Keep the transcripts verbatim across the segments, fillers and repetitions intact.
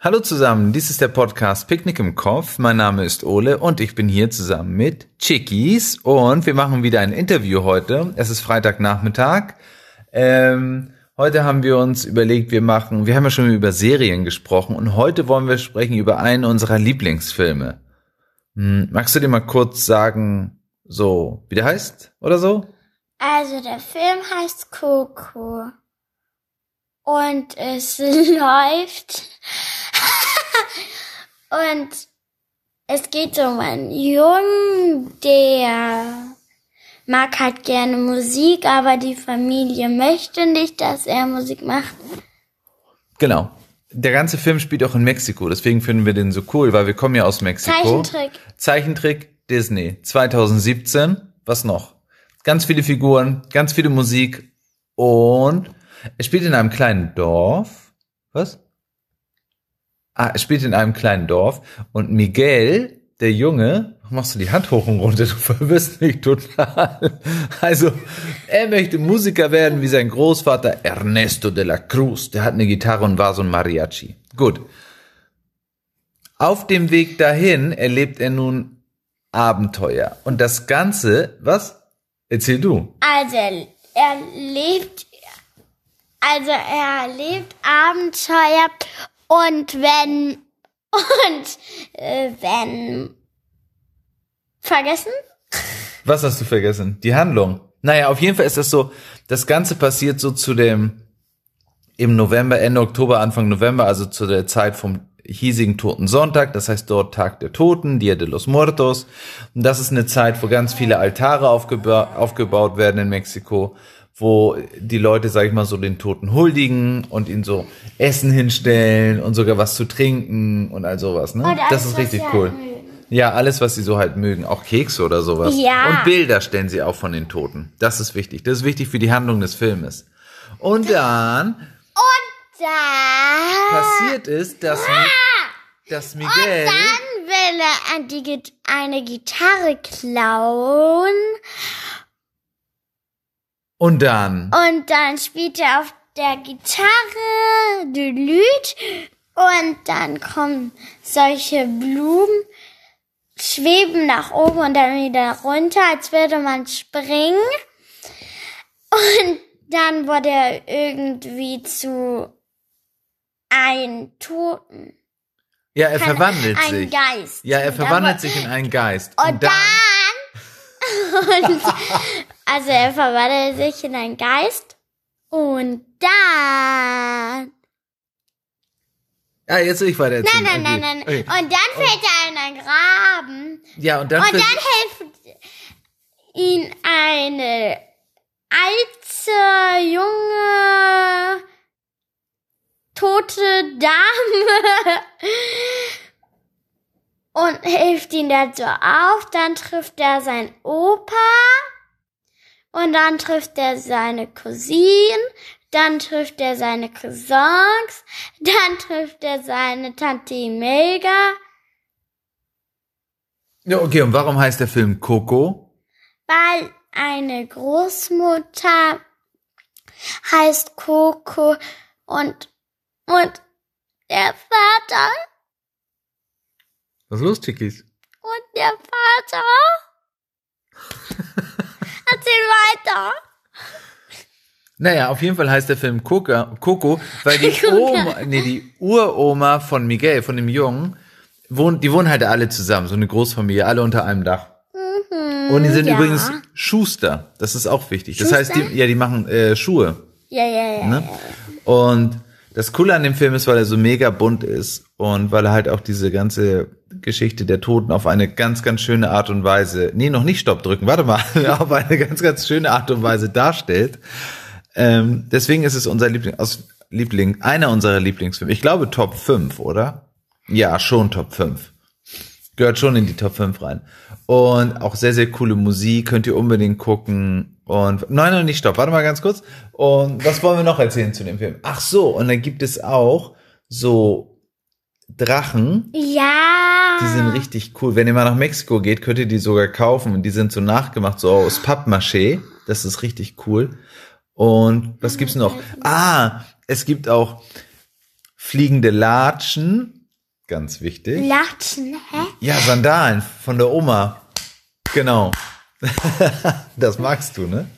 Hallo zusammen, dies ist der Podcast Picknick im Kopf. Mein Name ist Ole und ich bin hier zusammen mit Chickis und wir machen wieder ein Interview heute. Es ist Freitagnachmittag. Ähm, heute haben wir uns überlegt, wir machen, wir haben ja schon über Serien gesprochen und heute wollen wir sprechen über einen unserer Lieblingsfilme. Hm, magst du dir mal kurz sagen, so, wie der heißt oder so? Also der Film heißt Coco und es läuft und es geht um einen Jungen, der mag halt gerne Musik, aber die Familie möchte nicht, dass er Musik macht. Genau. Der ganze Film spielt auch in Mexiko, deswegen finden wir den so cool, weil wir kommen ja aus Mexiko. Zeichentrick. Zeichentrick Disney zwanzig siebzehn. Was noch? Ganz viele Figuren, ganz viele Musik und es spielt in einem kleinen Dorf. Was? Ah, es spielt in einem kleinen Dorf und Miguel, der Junge, machst du die Hand hoch und runter, du verwirrst mich total. Also, er möchte Musiker werden wie sein Großvater Ernesto de la Cruz. Der hat eine Gitarre und war so ein Mariachi. Gut. Auf dem Weg dahin erlebt er nun Abenteuer. Und das Ganze, was? Erzähl du. Also er, er lebt, also er erlebt Abenteuer und wenn, und äh, wenn, vergessen? Was hast du vergessen? Die Handlung. Naja, auf jeden Fall ist das so, das Ganze passiert so zu dem, im November, Ende Oktober, Anfang November, also zu der Zeit vom hiesigen Toten Sonntag, das heißt dort Tag der Toten, Dia de los Muertos. Und das ist eine Zeit, wo ganz viele Altare aufgeba- aufgebaut werden in Mexiko, wo die Leute, sag ich mal, so den Toten huldigen und ihnen so Essen hinstellen und sogar was zu trinken und all sowas, ne? Und alles, das ist richtig was sie cool. halt mögen. Ja, alles, was sie so halt mögen, auch Kekse oder sowas. Ja. Und Bilder stellen sie auch von den Toten. Das ist wichtig. Das ist wichtig für die Handlung des Filmes. Und dann Und dann passiert ist, dass, dass Miguel... Und dann will er an die, Git- eine Gitarre klauen Und dann... und dann spielt er auf der Gitarre du Lüt und dann kommen solche Blumen, schweben nach oben und dann wieder runter, als würde man springen. Und dann wurde er irgendwie zu einem Toten. Ja, er Keine- verwandelt ein sich. Geist. Ja, er Und verwandelt dann- sich in einen Geist. Und dann, und, also er verwandelt sich in einen Geist und dann, Ah, jetzt will ich weiter erzählen. nein, nein, Okay. nein, nein, Okay. und dann fällt er in einen Graben Ja, und dann... und vers- dann hilft ihm eine alte, junge, tote Dame und hilft ihm dazu auf. Dann trifft er seinen Opa und dann trifft er seine Cousine, dann trifft er seine Cousins, dann trifft er seine Tante Imelda, Ja, okay, und warum heißt der Film Coco? weil eine Großmutter heißt Coco und und der Vater Was ist los, Chickis? und der Vater erzähl weiter. Naja, auf jeden Fall heißt der Film Coca, Coco, weil die Coca. Oma, nee, die Uroma von Miguel, von dem Jungen, wohnt, die wohnen halt alle zusammen, so eine Großfamilie, alle unter einem Dach. Und die sind ja. übrigens Schuster, das ist auch wichtig. Das Schuster? heißt, die, ja, die machen äh, Schuhe. Ja, ja, ja. Ne? Und das Coole an dem Film ist, weil er so mega bunt ist und weil er halt auch diese ganze Geschichte der Toten auf eine ganz, ganz schöne Art und Weise, nee, noch nicht Stopp drücken, warte mal, auf eine ganz, ganz schöne Art und Weise darstellt. Ähm, deswegen ist es unser Liebling, aus Liebling, einer unserer Lieblingsfilme. Ich glaube Top fünf, oder? Ja, schon Top fünf. Gehört schon in die Top fünf rein. Und auch sehr, sehr coole Musik, könnt ihr unbedingt gucken. Und nein, nein, nicht stopp, warte mal ganz kurz. Und was wollen wir noch erzählen zu dem Film? Ach so, und dann gibt es auch so Drachen, Ja. die sind richtig cool. Wenn ihr mal nach Mexiko geht, könnt ihr die sogar kaufen. Und die sind so nachgemacht, so aus Pappmaché. Das ist richtig cool. Und was gibt's noch? Ah, es gibt auch fliegende Latschen, ganz wichtig. Latschen, hä? Ja, Sandalen von der Oma. Genau. Das magst du, ne?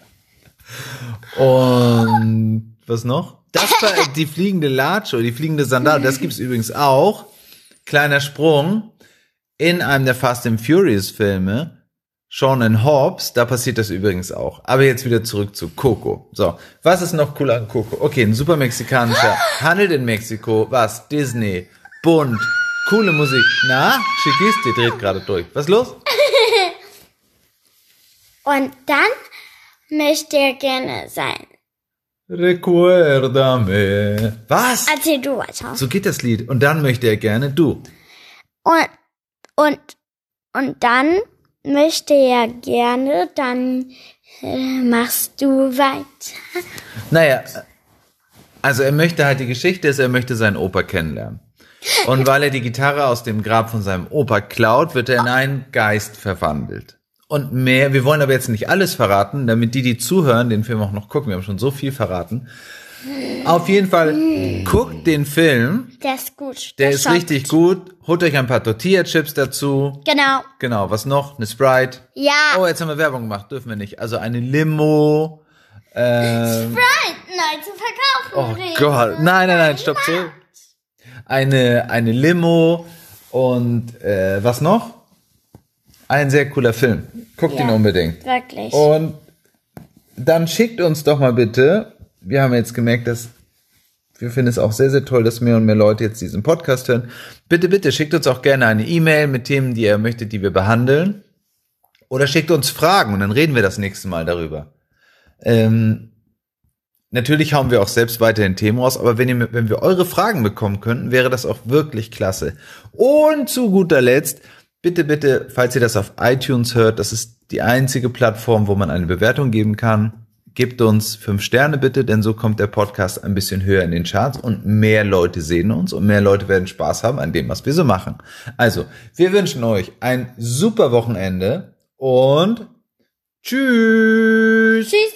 Und was noch? Das war die fliegende Latsche oder die fliegende Sandale, das gibt's übrigens auch. Kleiner Sprung. In einem der Fast and Furious Filme, Sean and Hobbs, da passiert das übrigens auch. Aber jetzt wieder zurück zu Coco. So, was ist noch cool an Coco? Okay, ein super mexikanischer, handelt in Mexiko, was? Disney, bunt, coole Musik. Na, Chiquis, die dreht gerade durch. Was ist los? Und dann möchte er gerne sein. Recuérdame. Was? Erzähl du weiter. So geht das Lied. Und dann möchte er gerne du. Und, und, und dann möchte er gerne, dann äh, machst du weiter. Naja, also er möchte halt, die Geschichte ist, er möchte seinen Opa kennenlernen. Und weil er die Gitarre aus dem Grab von seinem Opa klaut, wird er in einen Geist verwandelt. Und mehr, wir wollen aber jetzt nicht alles verraten, damit die, die zuhören, den Film auch noch gucken. Wir haben schon so viel verraten. Auf jeden Fall, guckt den Film. Der ist gut. Der ist schockt. richtig gut. Holt euch ein paar Tortilla-Chips dazu. Genau. Genau, was noch? Eine Sprite. Ja. Oh, jetzt haben wir Werbung gemacht. Dürfen wir nicht. Also eine Limo. Ähm, Sprite neu zu verkaufen. oh Reden. Gott. Nein, nein, nein, stopp zurück. Eine, eine Limo. Und äh, was noch? Ein sehr cooler Film. Guckt Ja, ihn unbedingt. Wirklich. Und dann schickt uns doch mal bitte, wir haben jetzt gemerkt, dass wir finden es auch sehr, sehr toll, dass mehr und mehr Leute jetzt diesen Podcast hören. Bitte, bitte schickt uns auch gerne eine E-Mail mit Themen, die ihr möchtet, die wir behandeln. Oder schickt uns Fragen und dann reden wir das nächste Mal darüber. Ähm, natürlich hauen wir auch selbst weiterhin Themen raus, aber wenn, ihr, wenn wir eure Fragen bekommen könnten, wäre das auch wirklich klasse. Und zu guter Letzt, bitte, bitte, falls ihr das auf iTunes hört, das ist die einzige Plattform, wo man eine Bewertung geben kann. Gebt uns fünf Sterne bitte, denn so kommt der Podcast ein bisschen höher in den Charts und mehr Leute sehen uns und mehr Leute werden Spaß haben an dem, was wir so machen. Also, wir wünschen euch ein super Wochenende und tschüss! Tschüss.